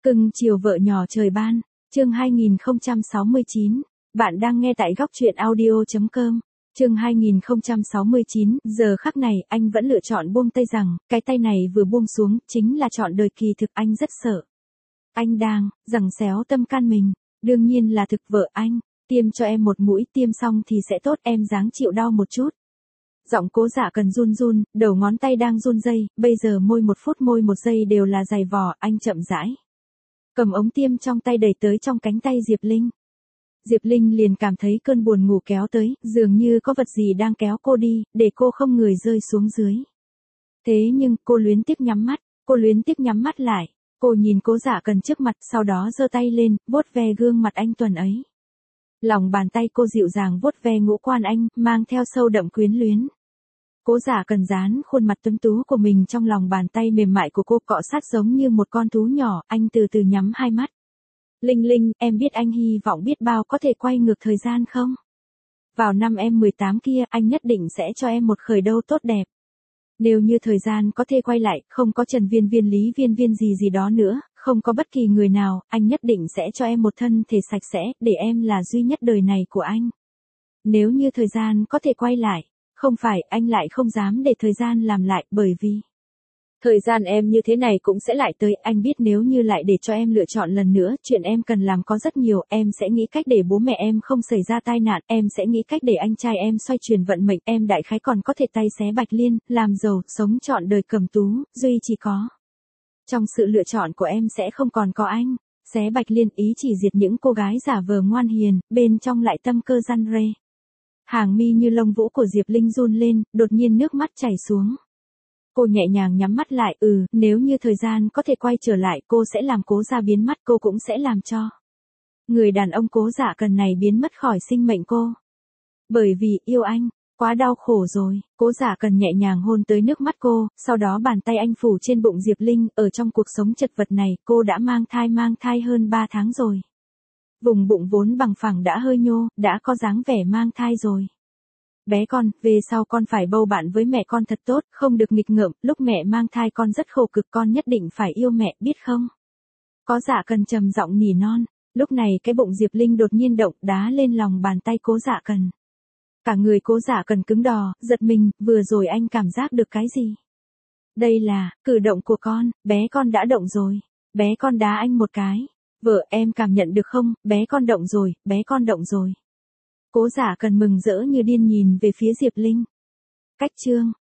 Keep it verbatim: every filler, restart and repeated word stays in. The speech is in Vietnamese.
Cưng chiều vợ nhỏ trời ban, chương hai nghìn không trăm sáu mươi chín, bạn đang nghe tại góc truyện audio.com, chương hai nghìn không trăm sáu mươi chín, giờ khắc này anh vẫn lựa chọn buông tay rằng, cái tay này vừa buông xuống, chính là chọn đời kỳ thực anh rất sợ. Anh đang, giằng xéo tâm can mình, đương nhiên là thực vợ anh, tiêm cho em một mũi tiêm xong thì sẽ tốt em dáng chịu đau một chút. Giọng Cố Dạ Cần run run, đầu ngón tay đang run rây, bây giờ môi một phút môi một giây đều là dày vò, anh chậm rãi cầm ống tiêm trong tay đẩy tới trong cánh tay Diệp Linh. Diệp Linh liền cảm thấy cơn buồn ngủ kéo tới, dường như có vật gì đang kéo cô đi, để cô không người rơi xuống dưới. Thế nhưng, cô luyến tiếc nhắm mắt, cô luyến tiếc nhắm mắt lại, cô nhìn Cố Dạ Cần trước mặt, sau đó giơ tay lên, vuốt ve gương mặt anh tuần ấy. Lòng bàn tay cô dịu dàng vuốt ve ngũ quan anh, mang theo sâu đậm quyến luyến. Cố Dạ Cần dán khuôn mặt tuấn tú của mình trong lòng bàn tay mềm mại của cô, cọ sát giống như một con thú nhỏ, anh từ từ nhắm hai mắt. Linh Linh, em biết anh hy vọng biết bao có thể quay ngược thời gian không? Vào năm em mười tám kia, anh nhất định sẽ cho em một khởi đầu tốt đẹp. Nếu như thời gian có thể quay lại, không có Trần Viên Viên Lý Viên Viên gì gì đó nữa, không có bất kỳ người nào, anh nhất định sẽ cho em một thân thể sạch sẽ, để em là duy nhất đời này của anh. Nếu như thời gian có thể quay lại, không phải anh lại không dám để thời gian làm lại, bởi vì thời gian em như thế này cũng sẽ lại tới, anh biết nếu như lại để cho em lựa chọn lần nữa, chuyện em cần làm có rất nhiều, em sẽ nghĩ cách để bố mẹ em không xảy ra tai nạn, em sẽ nghĩ cách để anh trai em xoay chuyển vận mệnh, em đại khái còn có thể tay xé Bạch Liên, làm giàu, sống trọn đời cầm tú, duy chỉ có. Trong sự lựa chọn của em sẽ không còn có anh, xé Bạch Liên ý chỉ diệt những cô gái giả vờ ngoan hiền, bên trong lại tâm cơ răn rê. Hàng mi như lông vũ của Diệp Linh run lên, đột nhiên nước mắt chảy xuống. Cô nhẹ nhàng nhắm mắt lại, ừ, nếu như thời gian có thể quay trở lại, cô sẽ làm Cố gia biến mất, cô cũng sẽ làm cho người đàn ông Cố Dạ Cần này biến mất khỏi sinh mệnh cô. Bởi vì yêu anh, quá đau khổ rồi. Cố Dạ Cần nhẹ nhàng hôn tới nước mắt cô, sau đó bàn tay anh phủ trên bụng Diệp Linh, ở trong cuộc sống chật vật này, cô đã mang thai mang thai hơn ba tháng rồi. Vùng bụng vốn bằng phẳng đã hơi nhô, đã có dáng vẻ mang thai rồi. Bé con, về sau con phải bầu bạn với mẹ con thật tốt, không được nghịch ngợm, lúc mẹ mang thai con rất khổ cực, con nhất định phải yêu mẹ, biết không? Có Dạ Cần trầm giọng nỉ non, lúc này cái bụng Diệp Linh đột nhiên động, đá lên lòng bàn tay Cố Dạ Cần. Cả người Cố Dạ Cần cứng đò, giật mình, vừa rồi anh cảm giác được cái gì? Đây là, cử động của con, bé con đã động rồi, bé con đá anh một cái. Vợ em cảm nhận được không, bé con động rồi, bé con động rồi. Cố Dạ Cần mừng rỡ như điên nhìn về phía Diệp Linh. Cách chương